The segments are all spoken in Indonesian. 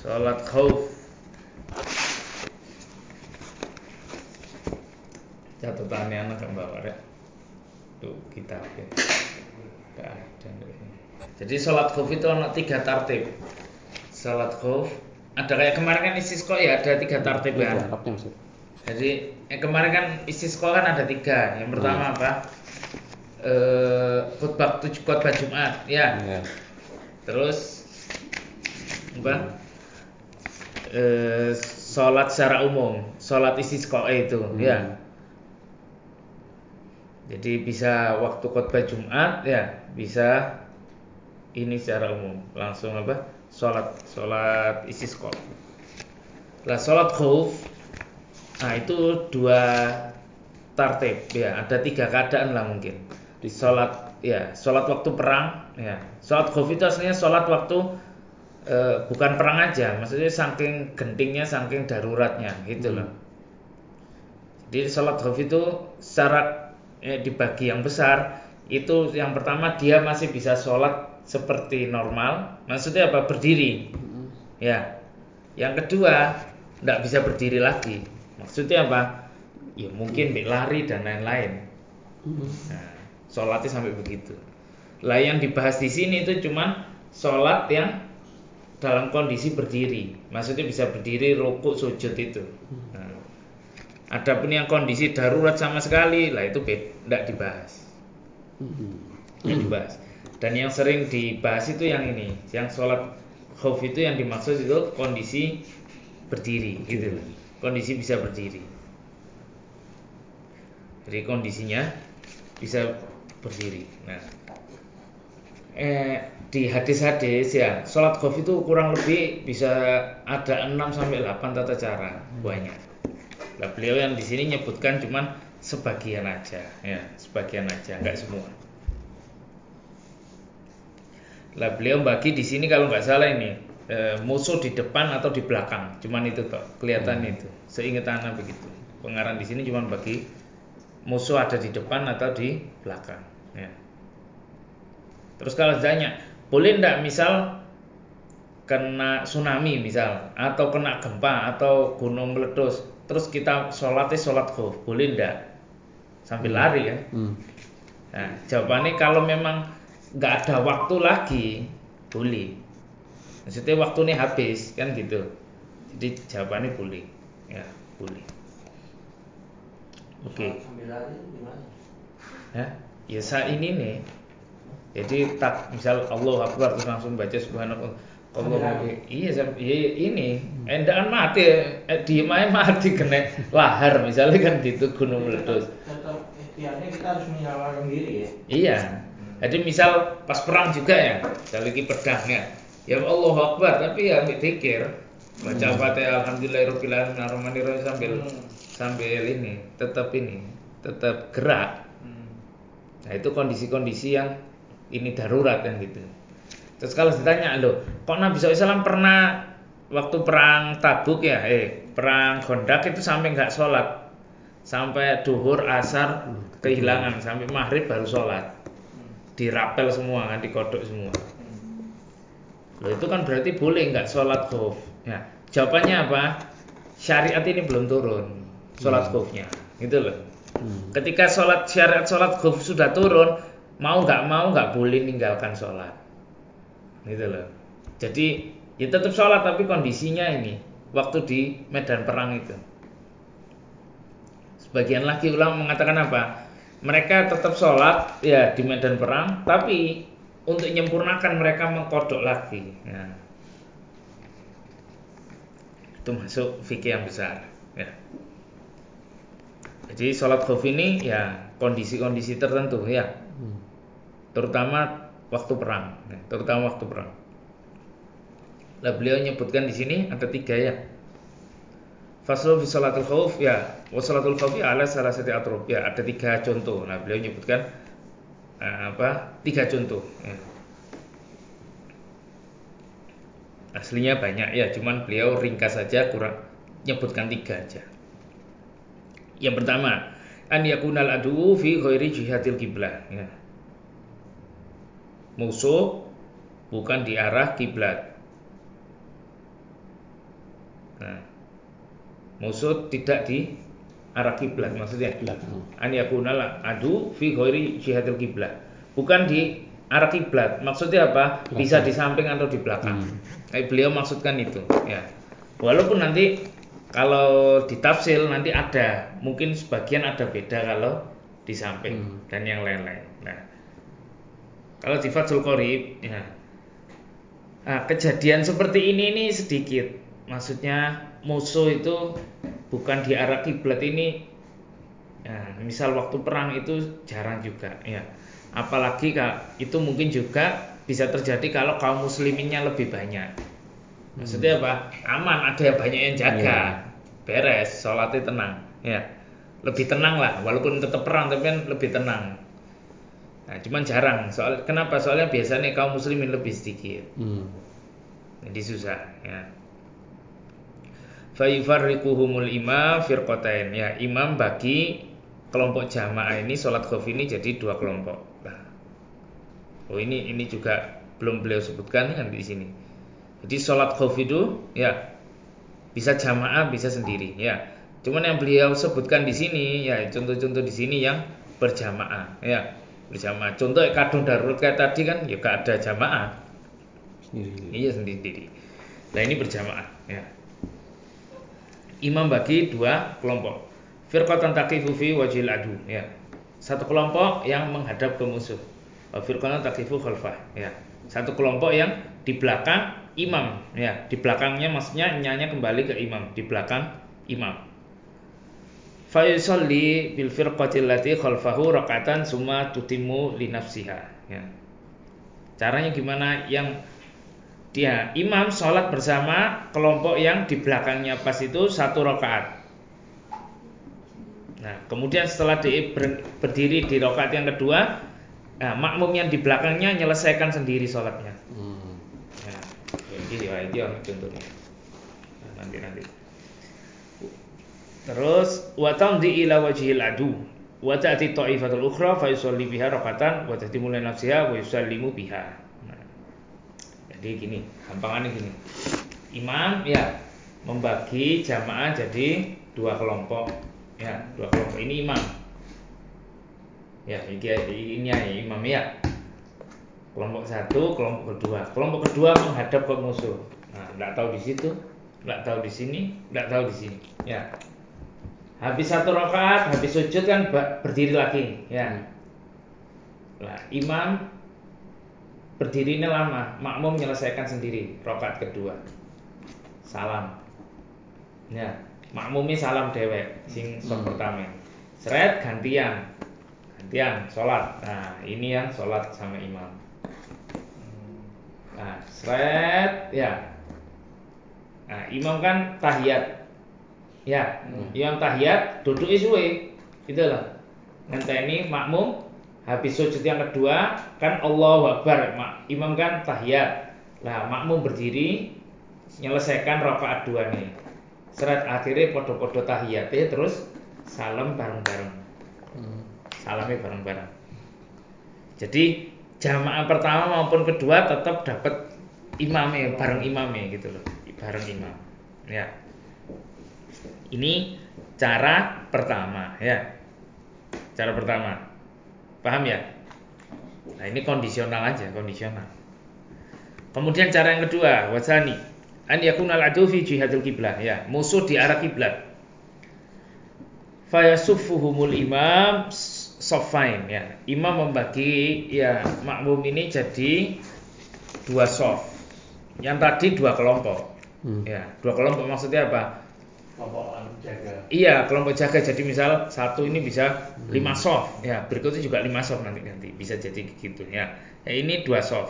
Salat khauf. Catatannya anak bawa ya. Tuh kitabnya. Enggak ada. Jadi salat khauf itu ada 3 tartib. Salat khauf ada kayak kemarin kan istisqa ya, ada 3 tartib ya. Jadi kemarin kan istisqa kan ada 3. Yang pertama apa? Khutbah Jumat ya. Terus apa? Sholat secara umum, sholat istisqa itu ya. Jadi bisa waktu khutbah Jumat ya, bisa ini secara umum langsung apa? Sholat istisqa. Lah sholat khauf, nah itu 2 tartib ya, ada 3 keadaan lah mungkin. Di sholat waktu perang ya. Sholat khauf itu aslinya sholat waktu bukan perang aja, maksudnya saking gentingnya, saking daruratnya gitu loh. Jadi sholat khauf itu secara dibagi yang besar, itu yang pertama dia masih bisa sholat seperti normal, maksudnya apa? Berdiri ya. Yang kedua tidak bisa berdiri lagi, maksudnya apa? Ya mungkin lari dan lain-lain. Nah, sholatnya sampai begitu. Lah yang dibahas di sini itu cuman sholat yang dalam kondisi berdiri, maksudnya bisa berdiri, rukuk, sujud itu. Nah, adapun yang kondisi darurat sama sekali, lah itu tidak dibahas. Tidak dibahas. Dan yang sering dibahas itu yang ini, yang sholat khauf itu yang dimaksud itu kondisi berdiri, gitu. Kondisi bisa berdiri. Jadi kondisinya bisa berdiri. Nah, di hadis-hadis ya, sholat khauf itu kurang lebih bisa ada 6 sampai 8 tata cara, banyak. Nah, beliau yang di sini nyebutkan cuman sebagian aja, ya, sebagian aja, enggak semua. Lah beliau bagi di sini kalau nggak salah ini musuh di depan atau di belakang, cuman itu toh, kelihatan itu. Seingat anak begitu. Pengarang di sini cuman bagi musuh ada di depan atau di belakang, ya. Terus kalau ditanya, boleh enggak misal kena tsunami misal, atau kena gempa, atau gunung meletus, terus kita sholat khauf, boleh enggak? Sambil lari kan? Nah, jawabannya kalau memang nggak ada waktu lagi, boleh. Maksudnya waktunya habis kan gitu. Jadi jawabannya boleh, ya boleh. Oke. Sambil lari gimana? Ya saat ini nih. Jadi misal Allah Akbar terus langsung baca subhanallah. Iya ini endakan mati, diem aja mati kena lahar misalnya kan gitu, gunung meletus. Tetap ikhtiarnya kita harus menyelamatkan diri ya. Iya. Jadi misal pas perang juga ya, lagi pedangnya. Ya Allah Akbar tapi ya ambil zikir. Baca Fatihah alhamdulillahirabbil alamin arrahmanirrahim sambil ini, tetap gerak. Nah, itu kondisi-kondisi yang ini darurat kan gitu. Terus kalau ditanya, loh, kok Nabi SAW pernah waktu perang Tabuk ya, perang Khandaq itu sampai nggak sholat, sampai duhur, asar kehilangan, sampai maghrib baru sholat, dirapel semua kan, dikodok semua. Loh itu kan berarti boleh nggak sholat khauf? Ya, jawabannya apa? Syariat ini belum turun sholat khaufnya, gitu loh. Ketika syariat sholat khauf sudah turun, mau nggak boleh meninggalkan sholat, gitu loh. Jadi ya tetap sholat tapi kondisinya ini waktu di medan perang itu. Sebagian lagi ulama mengatakan apa? Mereka tetap sholat ya di medan perang, tapi untuk menyempurnakan mereka mengkodok lagi. Ya. Itu masuk fikih yang besar. Ya. Jadi sholat khauf ini ya kondisi-kondisi tertentu ya, terutama waktu perang. Nah, beliau menyebutkan di sini ada 3 ya. Faslu fi sholatul khauf ya, wa sholatul khaufi ala salasati atrub ya, ada 3 contoh. Nah, beliau menyebutkan 3 contoh ya. Aslinya banyak ya, cuman beliau ringkas saja, kurang menyebutkan 3 aja. Yang pertama, an yakunal adu fi ghairi jihadil qiblah ya. Musuh bukan di arah kiblat. Musuh tidak di arah kiblat maksudnya. An yakunal adu fi ghairi jihadil kiblat. Bukan di arah kiblat. Maksudnya apa? Bisa di samping atau di belakang. Kayak beliau maksudkan itu, ya. Walaupun nanti kalau ditafsir nanti ada mungkin sebagian ada beda kalau di samping dan yang lain-lain. Nah, kalau di Fathul Qorib, ya. Nah, kejadian seperti ini sedikit. Maksudnya musuh itu bukan di arah kiblat ini. Ya, misal waktu perang itu jarang juga, ya. Apalagi itu mungkin juga bisa terjadi kalau kaum musliminnya lebih banyak. Maksudnya apa? Aman, ada banyak yang jaga, beres, sholatnya tenang, ya. Lebih tenang lah, walaupun tetap perang tapi kan lebih tenang. Nah, cuman jarang. Kenapa? Soalnya biasanya kaum muslimin lebih sedikit. Jadi susah, ya. Fa yufarriquhumul imam firqatain, ya. Imam bagi kelompok jamaah ini sholat khauf ini jadi 2 kelompok. Nah, ini juga belum beliau sebutkan kan di sini. Jadi sholat khauf itu ya bisa jamaah bisa sendiri, ya. Cuman yang beliau sebutkan di sini ya contoh-contoh di sini yang berjamaah, ya. Berjamaah. Contoh kadung darurat kayak tadi kan ya gak ada jamaah. Iya sendiri. Nah, ini berjamaah, ya. Imam bagi 2 kelompok. Firqatan taqifu fi wajhil adu, ya. Satu kelompok yang menghadap ke musuh. Firqatan taqifu khalfah, ya. Satu kelompok yang di belakang imam, ya. Di belakangnya maksudnya nyanya kembali ke imam, di belakang imam. Fa yusalli bil firqati allati khalfahu raka'atan summa tutimmu li nafsiha, ya. Caranya gimana? Yang dia imam sholat bersama kelompok yang di belakangnya pas itu 1 rakaat. Nah, kemudian setelah berdiri di rakaat yang kedua, nah, makmum yang di belakangnya menyelesaikan sendiri sholatnya. Nah, ini contohnya. Nah, nanti. Terus wa tamdi ila wajhil adu wa ta'ti ta'ifatul ukhra fa yusalli biha rakatan wa tahtimu li nafsiha wa yusallimu biha. Nah, jadi gini, gampangannya gini. Imam ya membagi jamaah jadi 2 kelompok. Ya, 2 kelompok ini imam. Ya, ini ya imam ya. Kelompok 1, kelompok kedua. Kelompok kedua menghadap ke musuh. Nah, enggak tahu di situ, enggak tahu di sini, enggak tahu di sini. Ya. Habis 1 rakaat, habis sujud kan berdiri lagi, ya. Nah, imam berdirinya lama, makmum menyelesaikan sendiri rakaat kedua. Salam. Ya, makmumnya salam dewek sing pertama. Seret gantian sholat. Nah, ini yang sholat sama imam. Nah, seret ya. Nah, imam kan tahiyat. Ya, imam tahiyat duduk suwe. Gitu loh. Ngenteni makmum habis sujud yang kedua kan Allahu Akbar. Imam kan tahiyat. Lah, makmum berdiri menyelesaikan rakaat 2 nih. Seret akhirnya podo-podo tahiyatnya terus salam bareng-bareng. Salamnya bareng-bareng. Jadi jamaah pertama maupun kedua tetap dapat imamnya bareng imamnya gitu loh, bareng imam. Ya. Ini cara pertama, ya. Cara pertama. Paham ya? Nah, ini kondisional aja, kondisional. Kemudian cara yang kedua, wasani an yakunal adu fi jihadil kiblah, ya. Musuh di arah kiblat. Fa yasuffuhumul imam soffain, ya. Imam membagi ya makmum ini jadi 2 sof. Yang tadi 2 kelompok. Ya, 2 kelompok maksudnya apa? Kelompok jaga. Iya, kelompok jaga. Jadi misal satu ini bisa 5 sof, ya. Berikutnya juga 5 sof nanti bisa jadi gitu, ya. Ya, ini 2 sof.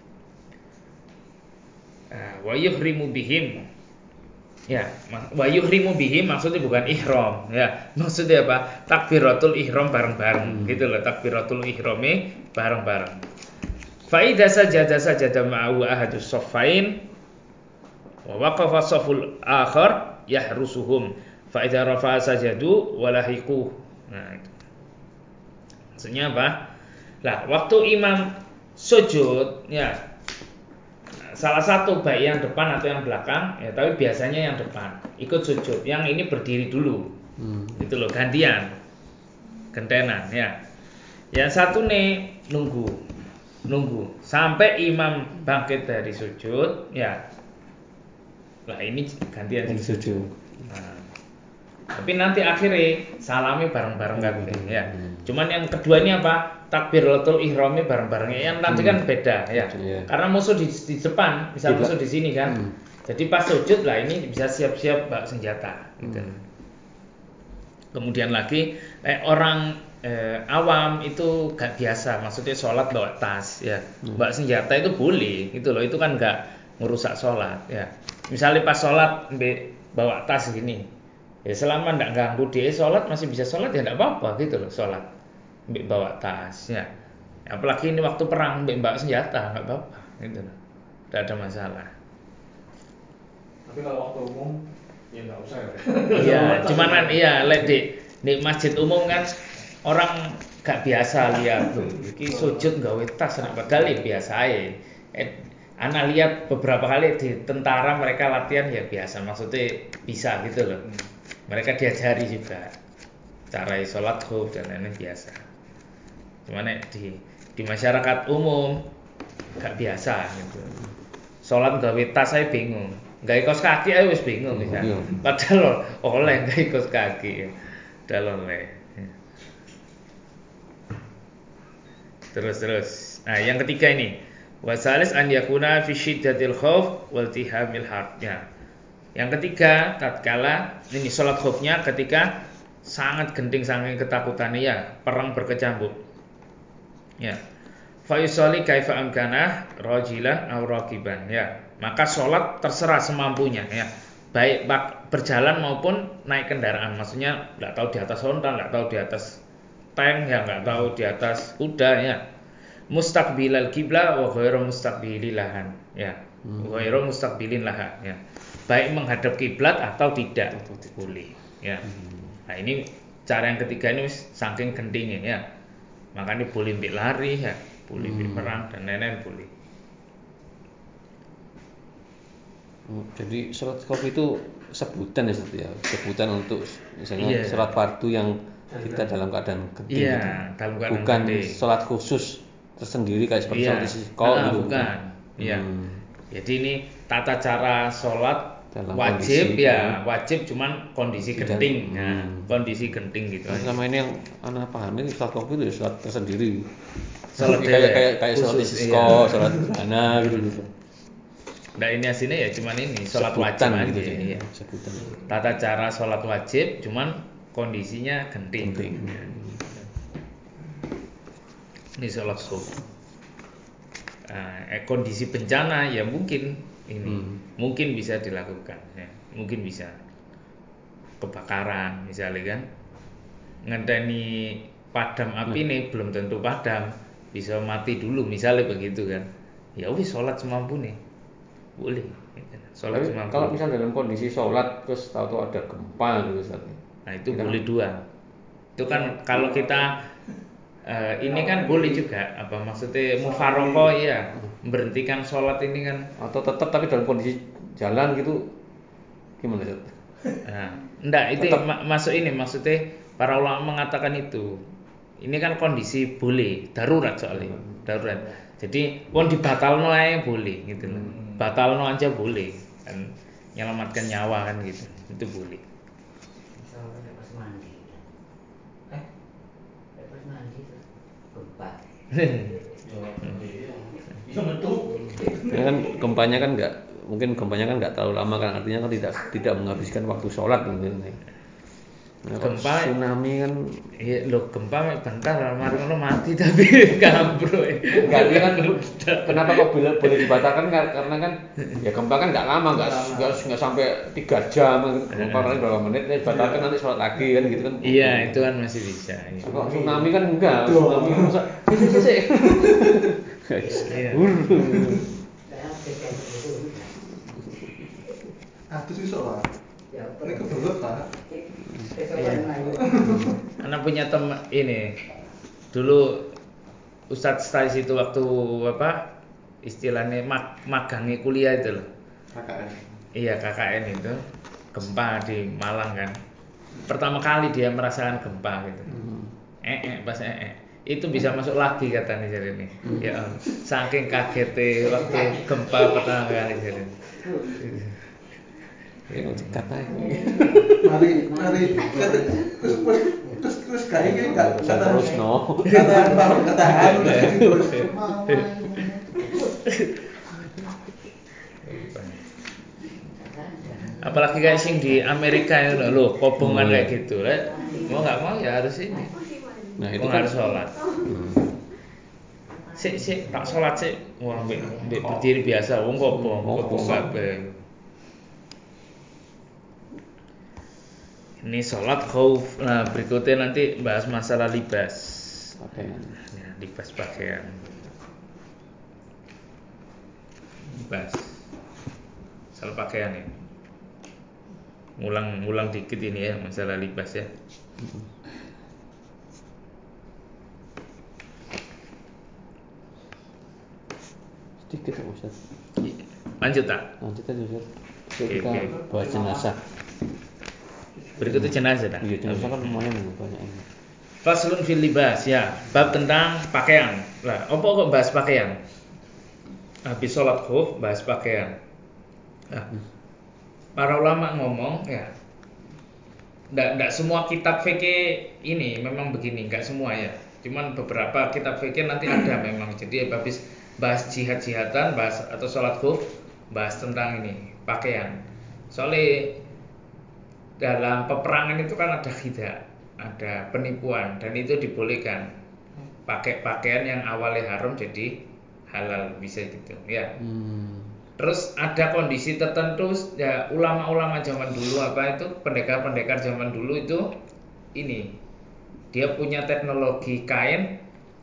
Wa yuhrimu bihim. Ya, wa yuhrimu bihim maksudnya bukan ihram, ya. Maksudnya apa? Takbiratul ihram bareng-bareng. Gitu loh, takbiratul ihrami bareng-bareng. Fa idza sajada ma'ahu ahadus saffain wa waqafa saful akhar yahrusuhum. Fa idza rafa'a sajadu wa lahiqu. Nah, itu. Maksudnya apa? Lah, waktu imam sujud, ya. salah satu baik yang depan atau yang belakang ya, tapi biasanya yang depan ikut sujud, yang ini berdiri dulu. Gitu loh, gantian. Gentenan ya. Yang satu nih nunggu sampai imam bangkit dari sujud ya. Lah ini gantian sujud. Nah, tapi nanti akhirnya salami bareng-bareng kabeh ya. Cuman yang kedua ini apa? Takbiratul ihrami bareng-barengnya. Yang tadi kan beda ya. Karena musuh di depan, misal musuh di sini kan. Jadi pas sujud lah ini bisa siap-siap bawa senjata gitu. Kemudian lagi orang awam itu gak biasa, maksudnya sholat bawa tas ya. Bawa senjata itu boleh gitu loh. Itu kan gak ngerusak sholat ya. Misalnya pas sholat bawa tas gini, ya selama nggak ganggu dia sholat masih bisa sholat ya nggak apa-apa gitu loh sholat. Bawa tas ya. Apalagi ini waktu perang bawa senjata nggak apa-apa gitu loh. Nggak ada masalah. Tapi kalau waktu umum ya nggak usah ya. Iya, cuman kan iya di masjid umum kan orang gak biasa lihat tuh. Iki sujud gawe tas padahal ya biasa aja. Ana lihat beberapa kali di tentara mereka latihan ya biasa, maksudnya bisa gitu loh. Mereka diajari juga cara sholat khuf dan lain-lain biasa. Cuman di masyarakat umum gak biasa gitu. Sholat gawe tas saya bingung, gawe kaos kaki aja wis bingung misalnya. Padahal oleh gawe kaos kaki, padahal oleh. Terus. Nah yang ketiga ini. Wasalis an yakuna fi syiddatil khauf wal tihamil harb. Ya. Yang ketiga, tatkala ini salat khaufnya ketika sangat genting saking ketakutannya ya, perang berkecamuk. Ya. Fa yusalli kaifa amkanah rajilan aw raqiban ya. Maka salat terserah semampunya ya. Baik berjalan maupun naik kendaraan. Maksudnya enggak tahu di atas onta, enggak tahu di atas tank ya, enggak tahu di atas kuda ya. Mustaqbilal qiblah wa ghairu mustaqbilil lahan ya. Ghairu mustaqbilin lahan ya. Baik menghadap kiblat atau tidak boleh ya. Nah, ini cara yang ketiga ini saking gentingnya ya. Makanya boleh mbek lari ya, boleh mbek perang dan lain-lain boleh. Jadi sholat khauf itu sebutan ya, sebutan untuk misalnya sholat fardu yang kita dalam keadaan genting gitu. Dalam keadaan bukan genting. Sholat khusus tersendiri kayak seperti sholat istiqomah gitu. Bukan. Iya. Jadi ini tata cara sholat dalam wajib kondisi, wajib cuman kondisi genting. Nah, kondisi genting gitu. Selama ini yang anak pahami sholat khauf itu sholat tersendiri. Sholat kayak sholat istiqomah, sholat mana gitu. Nah ini aslinya ya cuman ini sholat wajib aja gitu, ya. Sebutan. Tata cara sholat wajib cuman kondisinya genting. Ini sholat khauf. Kondisi bencana ya mungkin ini mungkin bisa dilakukan ya. Mungkin bisa kebakaran misalnya kan, ngenteni padam api nih belum tentu padam, bisa mati dulu misalnya begitu kan. Ya wis sholat semampu nih boleh. Sholat semampu. Kalau misal dalam kondisi sholat terus tahu-tahu ada gempa gitu misalnya. Nah itu boleh dua. Itu kan kalau kita ini kan boleh juga apa maksudnya mufaroqah ya, memberhentikan sholat ini kan. Atau tetap tapi dalam kondisi jalan gitu gimana Ustaz? Nah, enggak itu masuk ini maksudnya para ulama mengatakan itu. Ini kan kondisi boleh, darurat soalnya, darurat. Jadi pun dibatalno ae boleh gitu loh. Batalno aja boleh kan, menyelamatkan nyawa kan gitu. Itu boleh. Ya kan gempanya kan nggak terlalu lama kan, artinya kan tidak menghabiskan waktu sholat gitu. Nah, gempa tsunami kan iya lo gempa bentar lama mati tapi kabro enggak kan kenapa kok boleh dibatalkan karena kan ya gempa kan nggak lama nggak sampai 3 jam gempa paling berapa menit dibatalkan nanti sholat lagi kan gitu kan. Iya itu kan masih bisa ya. Kok tsunami kan enggak tsunami masa sih Aduh sih sholat. Ini kebelet Pak. Anak punya teman ini dulu Ustadz Stais itu waktu istilahnya magangi kuliah itu loh. KKN. Iya, KKN itu gempa di Malang kan. Pertama kali dia merasakan gempa gitu. Pas itu bisa masuk lagi katanya jadi ini. Ya, saking kagetnya waktu gempa pertama kali jadi ini. Katanya. Mari terus kayak Terus no. katahan terus. Apalagi kayak sing di Amerika itu loh, kobongan kayak gitu lah. Mau nggak mau ya harus ini. Nah, itu Mau kan harus sholat. Sik tak sholat sik. Wah, mbek berdiri biasa, wong kobong kabeh. Ini sholat khauf. Nah, berikutnya nanti bahas masalah libas. Pakaian. Ya, libas pakaian. Libas. Masalah pakaian ya. Ngulang dikit ini ya masalah libas ya. Sedikit ya Ustaz. Lanjut tak? Lanjut aja Ustaz. Oke. Kita bahas jenazah. Berikutnya jenazah tak? Iya, jenazah kan lumayan banyak ini. Faslun fil libas ya, bab tentang pakaian. Lah, apa kok bahas pakaian? Habis sholat khauf bahas pakaian. Nah, para ulama ngomong ya, ndak semua kitab fikih ini memang begini, nggak semua ya. Cuman beberapa kitab fikih nanti ada memang. Jadi habis bahas jihad-jihadan, bahas atau sholat khauf, bahas tentang ini pakaian. Soalnya dalam peperangan itu kan ada khidah, ada penipuan, dan itu dibolehkan. Pakai pakaian yang awalnya haram jadi halal, bisa gitu ya. Terus ada kondisi tertentu ya, ulama-ulama zaman dulu apa itu pendekar-pendekar zaman dulu itu ini dia punya teknologi kain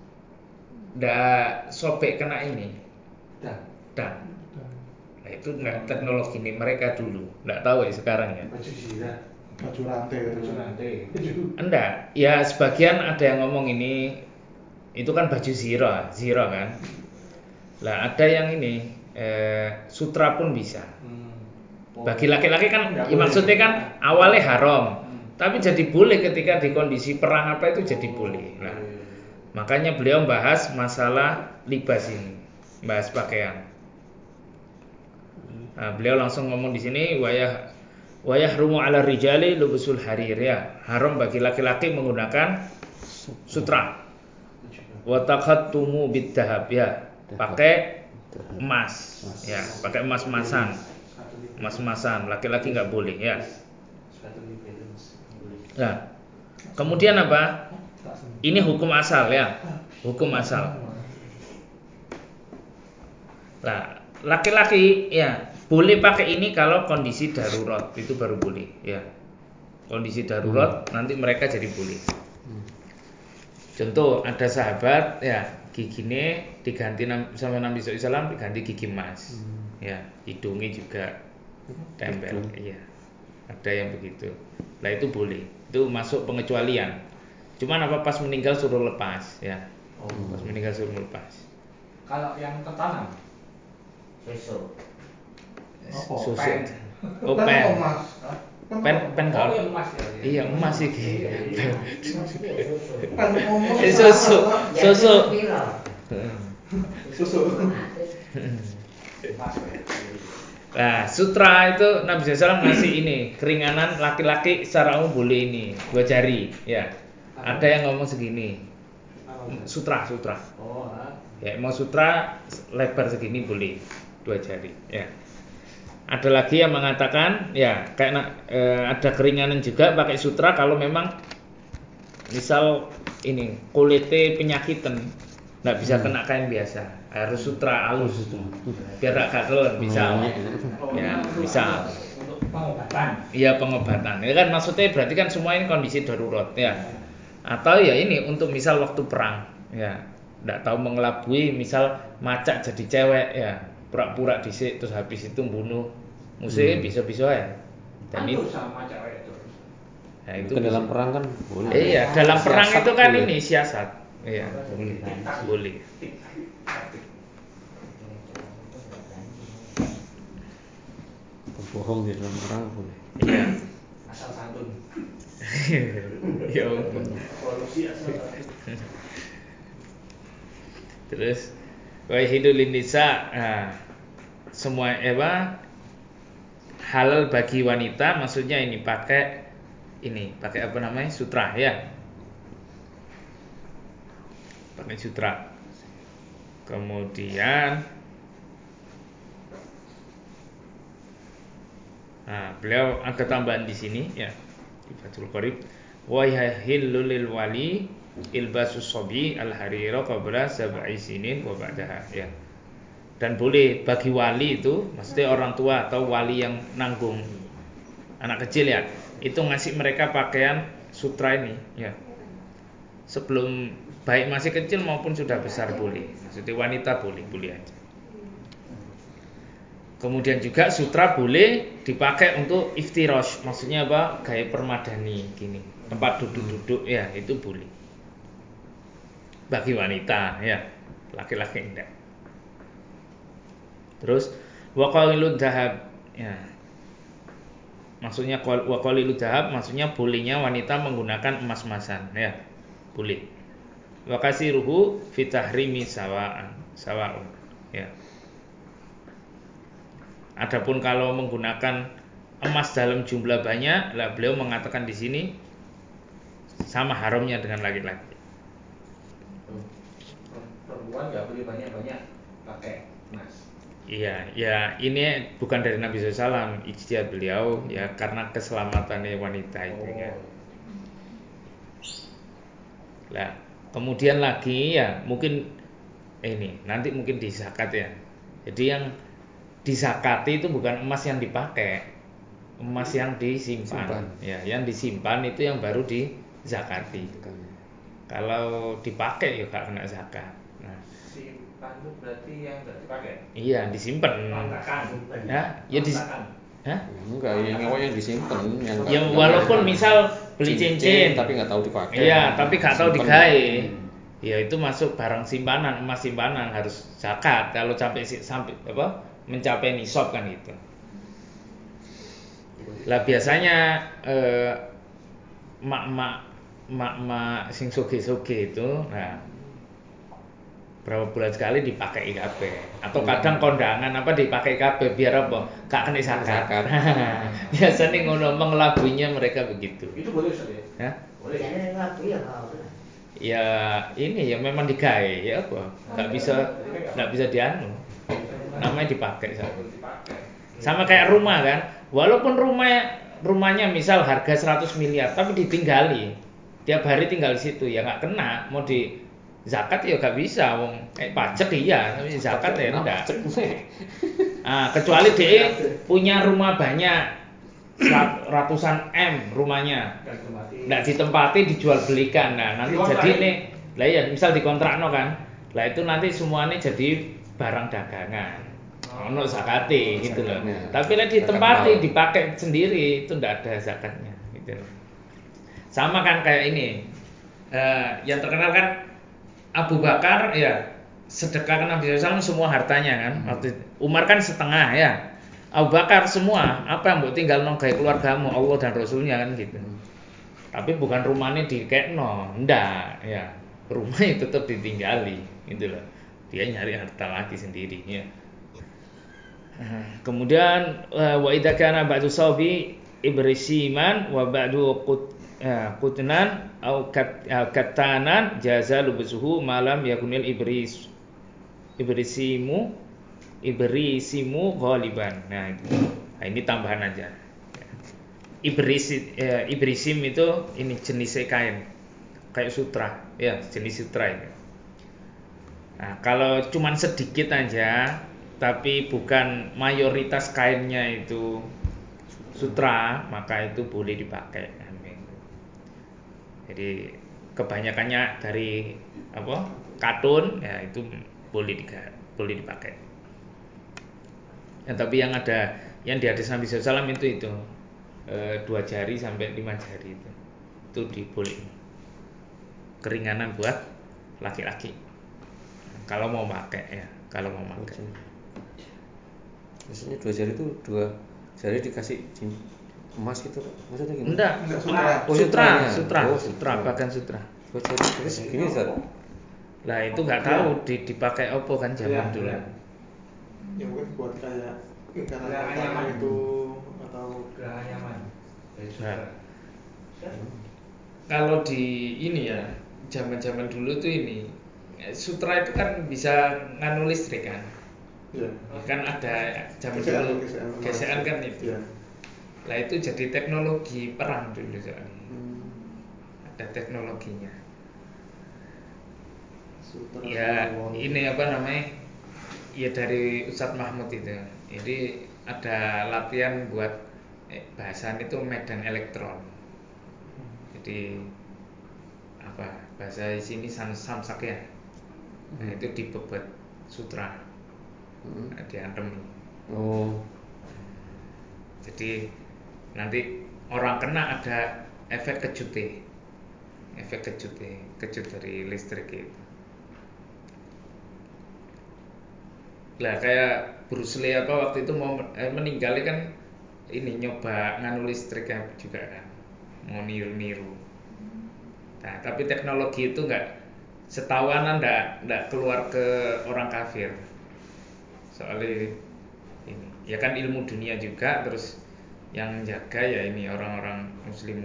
ndak sobek kena ini dan nah, itu teknologi ini mereka dulu ndak tahu ya sekarang ya. Baju rantai. Enggak, ya sebagian ada yang ngomong ini itu kan baju zero kan. Lah ada yang ini sutra pun bisa. Bagi laki-laki kan ya, maksudnya kan awalnya haram, tapi jadi boleh ketika di kondisi perang apa itu jadi boleh. Nah, makanya beliau bahas masalah libas ini, bahas pakaian. Nah, beliau langsung ngomong di sini wayah rumu ala rijali lubusul harir ya, haram bagi laki-laki menggunakan sutra. Wa taqattumu bidhahab ya, pakai emas ya, pakai emas-emasan. Emas-emasan, laki-laki nggak boleh ya. Nah, kemudian apa? Ini hukum asal ya, hukum asal. Nah, laki-laki ya boleh pakai ini kalau kondisi darurat, itu baru boleh ya. Kondisi darurat nanti mereka jadi boleh. Contoh ada sahabat ya giginya diganti sama Nabi SAW diganti gigi emas, ya hidungnya juga tempel, iya ada yang begitu. Nah itu boleh, itu masuk pengecualian. Cuman apa pas meninggal suruh lepas ya, pas meninggal suruh lepas. Kalau yang tertanam, Susu. pen. Oh pen. Emas. Pen kalau emas ya. Iya emas iki. Pen emas. Susu. Nah, sutra itu Nabi SAW ngasih ini keringanan laki-laki secara umum boleh ini 2 jari, ya. Ada yang ngomong segini, sutra. Ya mau sutra lebar segini boleh 2 jari, ya. Ada lagi yang mengatakan, ya kayak ada keringanan juga pakai sutra kalau memang misal ini kulitnya penyakitan, nggak bisa kena kain biasa. Harus sutra halus biar gak gatel bisa ya bisa Untuk pengobatan. Iya pengobatan ya kan maksudnya berarti kan semua ini kondisi darurat ya atau ya ini untuk misal waktu perang ya nggak tahu mengelabui misal macak jadi cewek ya pura-pura disik terus habis itu bunuh musuhnya bisa-bisa ya dan itu sama cewek itu. Nah, itu ke dalam perang kan boleh. Iya dalam perang Siasat itu kan boleh. ini siasat iya boleh. bohong di dalam orang boleh. Iya. Asal santun. Ya ampun. Polusi asal santun. Terus wa hidul nisa, semua halal bagi wanita, maksudnya ini pakai apa namanya, sutra ya, pakai sutra. Kemudian beliau ada tambahan di sini ya, di Fathul Qorib, wa yahillu lil wali ilbasus sobi al harira qabla sab'i sinin wa ba'daha ya. Dan boleh bagi wali itu, maksudnya orang tua atau wali yang nanggung anak kecil ya, itu ngasih mereka pakaian sutra ini ya. Sebelum baik masih kecil maupun sudah besar boleh. Maksudnya wanita boleh aja. Kemudian juga sutra boleh dipakai untuk iftirosh, maksudnya apa? Gaya permadani gini, tempat duduk-duduk ya, itu boleh. Bagi wanita ya, laki-laki enggak. Terus waqalilud dahab ya. Maksudnya waqalilud dahab maksudnya bolehnya wanita menggunakan emas-emasan ya. Boleh. Wa kasiruhu fi tahrimi sawa'un ya. Adapun kalau menggunakan emas dalam jumlah banyak, lah beliau mengatakan di sini sama haramnya dengan laki-laki. Perempuan nggak boleh banyak-banyak pakai emas. Iya, ya ini bukan dari Nabi SAW, ijtihad beliau ya, karena keselamatannya wanita itu ya. Lah, kemudian lagi ya mungkin ini nanti mungkin di zakat ya. Jadi yang disakati itu bukan emas yang dipakai, emas yang disimpan. Ya, yang disimpan itu yang baru dizakati. Kalau dipakai ya gak kena zakat. Nah, Simpan itu berarti yang nggak dipakai. iya, disimpan. Ya Enggak, yang yang disimpan yang ya walaupun misal beli cincin tapi nggak tahu dipakai. Iya, tapi gak tahu digawe. Ya itu masuk barang simpanan, emas simpanan harus zakat kalau sampai mencapai nisab kan gitu. Lah biasanya mak sing soge-soge itu, nah berapa bulan sekali dipakai IKP atau kadang kondangan apa dipakai IKP biar apa? Gak kena zakat. Biasanya ngono mengelabuinya mereka begitu. Itu boleh Ustaz ya? Boleh. Jadi ngelabui ya kalau Ya ini ya memang digawe ya apa? Gak bisa dianu. Namanya dipakai saja. Sama kayak rumah kan. Walaupun rumahnya misal harga 100 miliar tapi ditinggali. Tiap hari tinggal di situ ya nggak kena. Mau di zakat ya gak bisa, wong pajak iya, tapi zakat ya enggak. Kecuali dia punya rumah banyak, ratusan M rumahnya, enggak ditempati dijual belikan. Nah nanti jadi nih, lah ya misal dikontrakno kan, lah itu nanti semuanya jadi barang dagangan. Ono zakate gitu loh. Tapi lah ditempati dipakai sendiri itu enggak ada zakatnya gitu loh. Sama kan kayak ini, yang terkenal kan Abu Bakar ya sedekahkan Nabi SAW semua hartanya kan. Waktu Umar kan setengah ya. Abu Bakar semua apa yang buat tinggal nong kayak keluargamu Allah dan Rasulnya kan gitu. Tapi bukan rumahnya dikekno, ndak ya. Rumahnya tetap ditinggali gitu loh. Dia nyari harta lagi sendiri ya. Kemudian wa idza kana ba'du sabi ibrisiman wa ba'du kutnan au katanan jaza lubsuhu malam yakunil ibrisimu ghaliban. Nah, ini tambahan aja. Ibrisim itu ini jenis kain kayak sutra ya, jenis sutra itu. Nah, kalau cuman sedikit aja tapi bukan mayoritas kainnya itu sutra, maka itu boleh dipakai. Jadi kebanyakannya dari katun ya itu boleh dipakai. Ya, tapi yang ada yang di hadis Nabi SAW itu 2 jari sampai 5 jari itu diboleh. Keringanan buat laki-laki. Kalau mau pakai ya, kalau mau pakai. Biasanya 2 jari itu 2 Jadi dikasih emas gitu, maksudnya gimana? Enggak, Oh, sutra, sutranya. sutra, bagan sutra. Oh, jadi segini Ustaz. Lah itu nggak tahu dipakai apa kan zaman dulu. Ya mungkin buat kayak Gerangan karena nyaman. itu atau Gerangan nyaman. Nah, kalau di ini ya, zaman-zaman dulu tuh ini sutra itu kan bisa nganu listrik kan. ya. Kan ada zaman Gesekan, dulu gesekan. gesekan kan itu. Ya. Lah itu jadi teknologi perang dulu soalnya. Ada teknologinya. Sutra Ya Wali. ini apa namanya? Ya dari Ustadz Mahmud itu. Jadi ada latihan buat bahasan itu medan elektron. Jadi apa bahasa di sini samsak ya. Nah, itu dibebet sutra. Diantem. Oh, Jadi nanti orang kena ada efek kejutnya. Efek kejut dari listrik itu. Lah kayak Bruce Lee apa waktu itu mau meninggal kan ini nyoba nganu listrik juga kan. Mau niru-niru. Nah, tapi teknologi itu setahuan enggak keluar ke orang kafir. Soalnya ini ya kan ilmu dunia juga, terus yang jaga ya ini orang-orang muslim.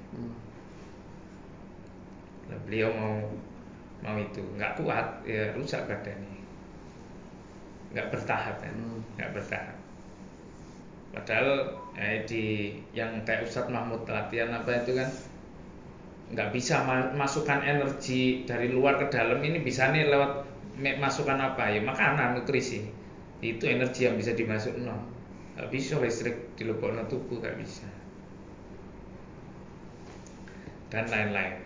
Lah beliau mau itu nggak kuat ya, rusak badannya, nggak bertahap kan, nggak bertahap. Padahal di yang kayak Ustadz Mahmud latihan apa itu kan nggak bisa masukkan energi dari luar ke dalam, ini bisa nih lewat masukkan apa ya, makanan, nutrisi, itu energi yang bisa dimasuk nggak bisa listrik dilebokno tubuh, nggak bisa, dan lain-lain.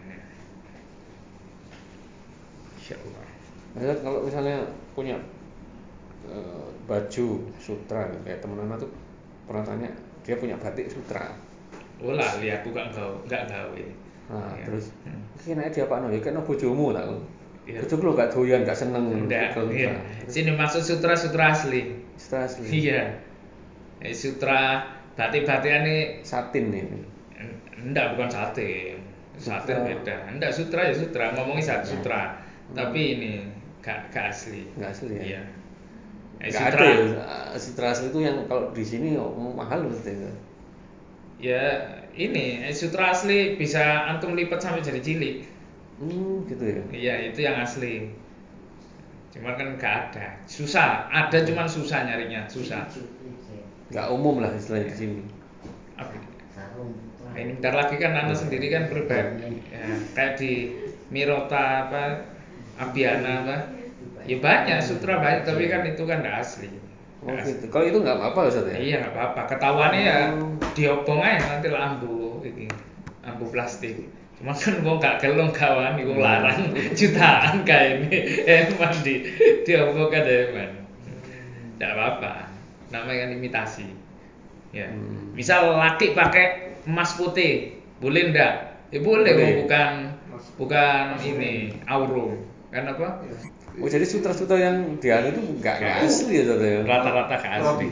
Insyaallah. Ustaz, kalau misalnya punya baju sutra gitu, kayak teman anak tuh pernah tanya dia punya batik sutra. Oh lah, lihat aku nggak gawe. Nah, Ya. terus kena dia apa ya kan bojomu tak. Ya. Bojoku lo gak doyan, gak seneng Enggak, sutra. iya. Sini maksud sutra asli. Sutra asli. Iya. Sutra batik-batikan ini Satin ini. enggak, bukan satin. Satin beda. Enggak, sutra ya sutra. Ngomongin sutra. Tapi ini gak asli. Gak asli ya. Iya. Gak Sutra. ada ya. Sutra asli itu yang kalau di sini mahal loh itu. Ya ini sutra asli bisa antum lipat sampai jadi cilik. Gitu ya. Iya, itu yang asli. Cuman kan gak ada. Susah. Ada cuman susah nyarinya, susah. Gak umum lah istilahnya di sini. Apa? Nah, ini bentar lagi kan Anda sendiri kan pribadi ya, kayak di Mirota apa Abiana apa ya banyak sutra banyak, tapi kan itu kan nggak asli. Oh gitu. Kalau itu nggak apa-apa Ustaz ya? Iya nggak apa-apa. Ketahuannya ya diobong aja nanti lah ambu plastik. Cuma kan wong gak gelong kawan, iku larang jutaan kayak ini emang diobong kan emang. Nggak apa-apa. Namanya kan imitasi. Ya. Misal laki pakai emas putih, boleh ndak? Ya boleh. Bukan ini aurum. Kan apa? Oh jadi sutra-sutra yang dia itu nggak asli ya Ustaz ya? Rata-rata gak asli.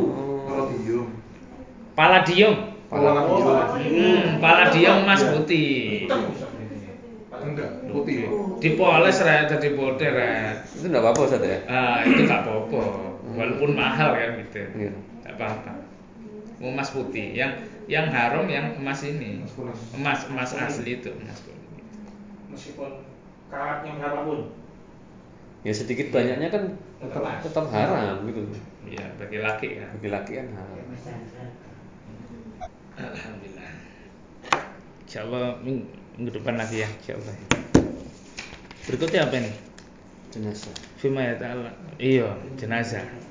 Palladium. Palladium. Palladium emas putih. Enggak, putih. Dipoles ra dadi putih ra. Itu nggak apa-apa Ustaz ya? Itu gak apa-apa. Walaupun mahal kan gitu. Iya. Gak apa-apa. Emas putih. Yang haram yang emas ini. Emas asli itu, emas putih. Meskipun karatnya berapapun. Ya sedikit banyaknya kan tetap haram gitu. Iya, bagi laki kan. Bagi laki kan haram. Alhamdulillah. Insyaallah minggu depan lagi ya, insyaallah. Berikutnya apa ini? Jenazah. Fima ya ta'ala. Iya, jenazah.